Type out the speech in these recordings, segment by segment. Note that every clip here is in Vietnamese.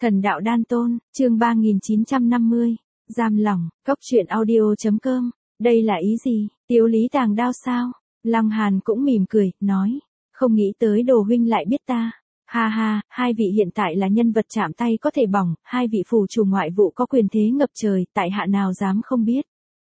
Thần đạo đan tôn, chương 3950, giam lỏng, cốc truyện audio.com, đây là ý gì, Tiếu Lý tàng đao sao? Lăng Hàn cũng mỉm cười, nói, không nghĩ tới Đồ huynh lại biết ta. Ha ha, hai vị hiện tại là nhân vật chạm tay có thể bỏng, hai vị phủ chủ ngoại vụ có quyền thế ngập trời, tại hạ nào dám không biết.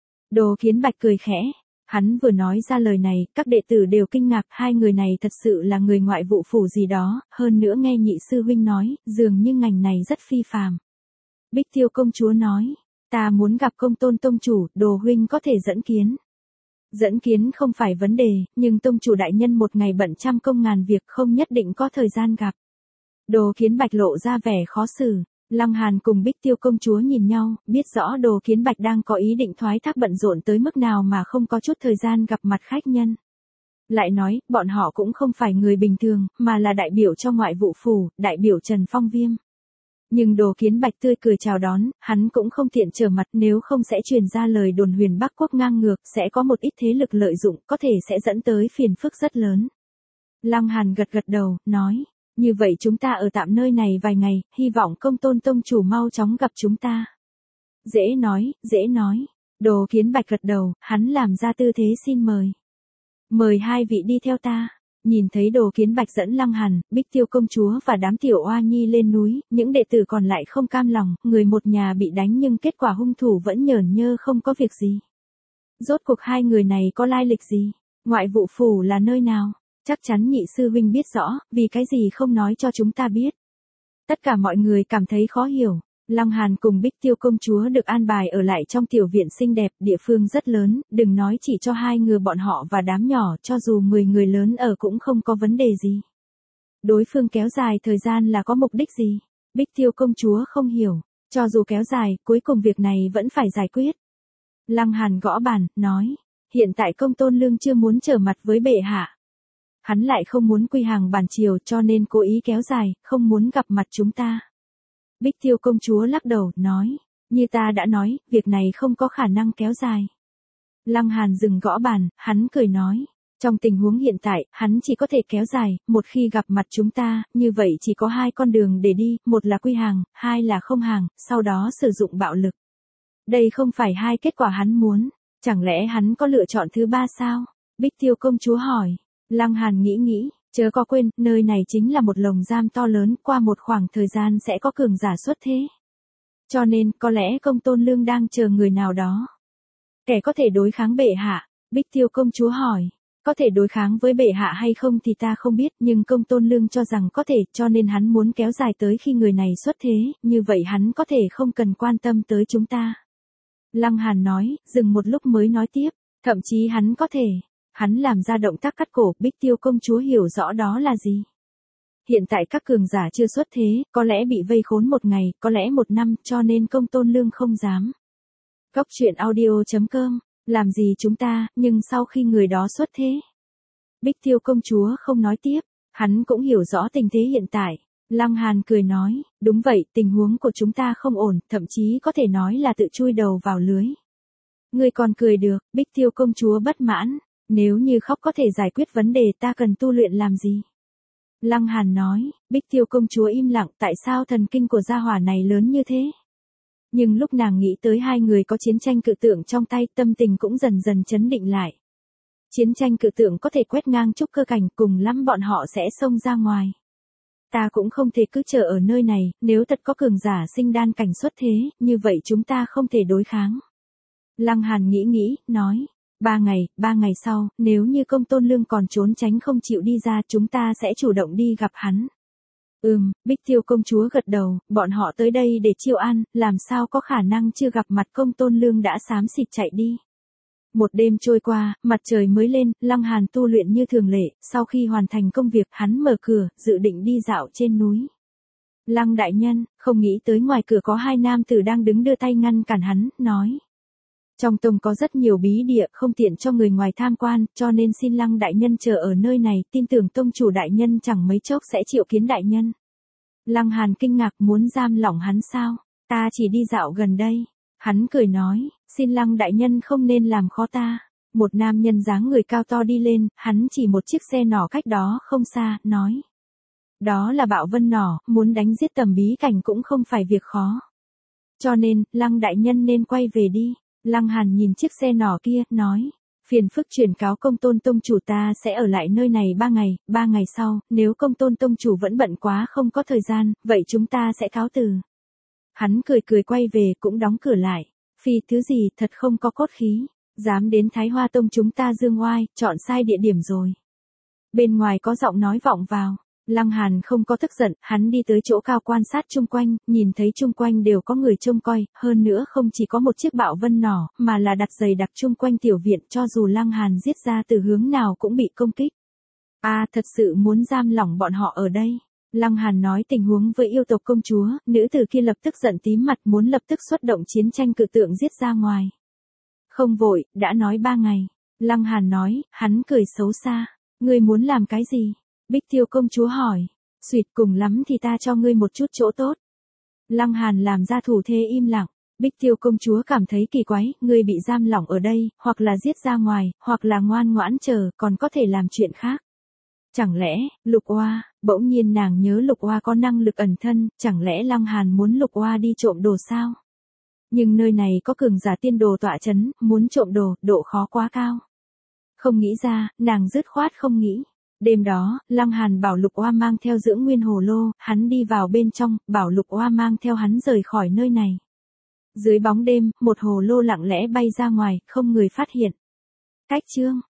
Đồ Kiến Bạch cười khẽ. Hắn vừa nói ra lời này, các đệ tử đều kinh ngạc, hai người này thật sự là người ngoại vụ phủ gì đó, hơn nữa nghe nhị sư huynh nói, dường như ngành này rất phi phàm. Bích Tiêu công chúa nói, ta muốn gặp Công Tôn tông chủ, Đồ huynh có thể dẫn kiến. Dẫn kiến không phải vấn đề, nhưng tông chủ đại nhân một ngày bận trăm công ngàn việc không nhất định có thời gian gặp. Đồ Kiến Bạch lộ ra vẻ khó xử. Lăng Hàn cùng Bích Tiêu công chúa nhìn nhau, biết rõ Đồ Kiến Bạch đang có ý định thoái thác bận rộn tới mức nào mà không có chút thời gian gặp mặt khách nhân. Lại nói, bọn họ cũng không phải người bình thường, mà là đại biểu cho ngoại vụ phủ, đại biểu Trần Phong Viêm. Nhưng Đồ Kiến Bạch tươi cười chào đón, hắn cũng không tiện trở mặt, nếu không sẽ truyền ra lời đồn Huyền Bắc quốc ngang ngược, sẽ có một ít thế lực lợi dụng, có thể sẽ dẫn tới phiền phức rất lớn. Lăng Hàn gật gật đầu, nói. Như vậy chúng ta ở tạm nơi này vài ngày, hy vọng Công Tôn tông chủ mau chóng gặp chúng ta. Dễ nói, dễ nói. Đồ Kiến Bạch gật đầu, hắn làm ra tư thế xin mời. Mời hai vị đi theo ta. Nhìn thấy Đồ Kiến Bạch dẫn Lăng Hàn, Bích Tiêu công chúa và đám tiểu oa nhi lên núi, những đệ tử còn lại không cam lòng, người một nhà bị đánh nhưng kết quả hung thủ vẫn nhởn nhơ không có việc gì. Rốt cuộc hai người này có lai lịch gì? Ngoại vụ phủ là nơi nào? Chắc chắn nhị sư huynh biết rõ, vì cái gì không nói cho chúng ta biết. Tất cả mọi người cảm thấy khó hiểu. Lăng Hàn cùng Bích Tiêu công chúa được an bài ở lại trong tiểu viện xinh đẹp, địa phương rất lớn, đừng nói chỉ cho hai người bọn họ và đám nhỏ, cho dù 10 người lớn ở cũng không có vấn đề gì. Đối phương kéo dài thời gian là có mục đích gì? Bích Tiêu công chúa không hiểu, cho dù kéo dài, cuối cùng việc này vẫn phải giải quyết. Lăng Hàn gõ bàn, nói, hiện tại Công Tôn Lương chưa muốn trở mặt với bệ hạ. Hắn lại không muốn quy hàng bản triều cho nên cố ý kéo dài, không muốn gặp mặt chúng ta. Bích Tiêu công chúa lắc đầu, nói, như ta đã nói, việc này không có khả năng kéo dài. Lăng Hàn dừng gõ bàn, hắn cười nói, trong tình huống hiện tại, hắn chỉ có thể kéo dài, một khi gặp mặt chúng ta, như vậy chỉ có hai con đường để đi, một là quy hàng, hai là không hàng, sau đó sử dụng bạo lực. Đây không phải hai kết quả hắn muốn, chẳng lẽ hắn có lựa chọn thứ ba sao? Bích Tiêu công chúa hỏi. Lăng Hàn nghĩ, chớ có quên, nơi này chính là một lồng giam to lớn, qua một khoảng thời gian sẽ có cường giả xuất thế. Cho nên, có lẽ Công Tôn Lương đang chờ người nào đó. Kẻ có thể đối kháng bệ hạ, Bích Tiêu công chúa hỏi, có thể đối kháng với bệ hạ hay không thì ta không biết, nhưng Công Tôn Lương cho rằng có thể, cho nên hắn muốn kéo dài tới khi người này xuất thế, như vậy hắn có thể không cần quan tâm tới chúng ta. Lăng Hàn nói, dừng một lúc mới nói tiếp, thậm chí hắn có thể. Hắn làm ra động tác cắt cổ, Bích Tiêu công chúa hiểu rõ đó là gì. Hiện tại các cường giả chưa xuất thế, có lẽ bị vây khốn một ngày, có lẽ một năm, cho nên Công Tôn Lương không dám. Cốc truyện audio.com, làm gì chúng ta, nhưng sau khi người đó xuất thế. Bích Tiêu công chúa không nói tiếp, hắn cũng hiểu rõ tình thế hiện tại. Lăng Hàn cười nói, đúng vậy, tình huống của chúng ta không ổn, thậm chí có thể nói là tự chui đầu vào lưới. Người còn cười được, Bích Tiêu công chúa bất mãn. Nếu như khóc có thể giải quyết vấn đề ta cần tu luyện làm gì? Lăng Hàn nói, Bích Tiêu công chúa im lặng, tại sao thần kinh của gia hỏa này lớn như thế? Nhưng lúc nàng nghĩ tới hai người có chiến tranh cự tượng trong tay, tâm tình cũng dần dần chấn định lại. Chiến tranh cự tượng có thể quét ngang trúc cơ cảnh, cùng lắm bọn họ sẽ xông ra ngoài. Ta cũng không thể cứ chờ ở nơi này, nếu thật có cường giả sinh đan cảnh xuất thế, như vậy chúng ta không thể đối kháng. Lăng Hàn nghĩ, nói. 3 ngày sau, nếu như Công Tôn Lương còn trốn tránh không chịu đi ra, chúng ta sẽ chủ động đi gặp hắn. Bích Tiêu công chúa gật đầu, bọn họ tới đây để chiêu an, làm sao có khả năng chưa gặp mặt Công Tôn Lương đã xám xịt chạy đi. Một đêm trôi qua, mặt trời mới lên, Lăng Hàn tu luyện như thường lệ, sau khi hoàn thành công việc, hắn mở cửa, dự định đi dạo trên núi. Lăng đại nhân, không nghĩ tới ngoài cửa có hai nam tử đang đứng đưa tay ngăn cản hắn, nói. Trong tông có rất nhiều bí địa, không tiện cho người ngoài tham quan, cho nên xin Lăng đại nhân chờ ở nơi này, tin tưởng tông chủ đại nhân chẳng mấy chốc sẽ triệu kiến đại nhân. Lăng Hàn kinh ngạc, muốn giam lỏng hắn sao? Ta chỉ đi dạo gần đây. Hắn cười nói, xin Lăng đại nhân không nên làm khó ta. Một nam nhân dáng người cao to đi lên, hắn chỉ một chiếc xe nhỏ cách đó không xa, nói. Đó là bạo vân nỏ, muốn đánh giết Tầm Bí Cảnh cũng không phải việc khó. Cho nên, Lăng đại nhân nên quay về đi. Lăng Hàn nhìn chiếc xe nỏ kia, nói. Phiền phức truyền cáo Công Tôn tông chủ ta sẽ ở lại nơi này 3 ngày sau, nếu Công Tôn tông chủ vẫn bận quá không có thời gian, vậy chúng ta sẽ cáo từ. Hắn cười cười quay về cũng đóng cửa lại. Phi thứ gì thật không có cốt khí, dám đến Thái Hoa Tông chúng ta dương oai, chọn sai địa điểm rồi. Bên ngoài có giọng nói vọng vào. Lăng Hàn không có tức giận, hắn đi tới chỗ cao quan sát chung quanh, nhìn thấy chung quanh đều có người trông coi, hơn nữa không chỉ có một chiếc bạo vân nỏ, mà là đặt dày đặc chung quanh tiểu viện, cho dù Lăng Hàn giết ra từ hướng nào cũng bị công kích. Thật sự muốn giam lỏng bọn họ ở đây. Lăng Hàn nói tình huống với yêu tộc công chúa, nữ tử kia lập tức giận tím mặt muốn lập tức xuất động chiến tranh cự tượng giết ra ngoài. Không vội, đã nói 3 ngày. Lăng Hàn nói, hắn cười xấu xa. Ngươi muốn làm cái gì? Bích Tiêu công chúa hỏi. Xuyệt cùng lắm thì ta cho ngươi một chút chỗ tốt. Lăng Hàn làm ra thủ thế im lặng. Bích Tiêu công chúa cảm thấy kỳ quái, ngươi bị giam lỏng ở đây, hoặc là giết ra ngoài, hoặc là ngoan ngoãn chờ, còn có thể làm chuyện khác. Chẳng lẽ, Lục Oa, bỗng nhiên nàng nhớ Lục Oa có năng lực ẩn thân, chẳng lẽ Lăng Hàn muốn Lục Oa đi trộm đồ sao? Nhưng nơi này có cường giả tiên đồ tọa chấn, muốn trộm đồ, độ khó quá cao. Không nghĩ ra, nàng dứt khoát không nghĩ. Đêm đó, Lăng Hàn bảo Lục Oa mang theo dưỡng nguyên hồ lô, hắn đi vào bên trong, bảo Lục Oa mang theo hắn rời khỏi nơi này. Dưới bóng đêm, một hồ lô lặng lẽ bay ra ngoài, không người phát hiện. Cách chương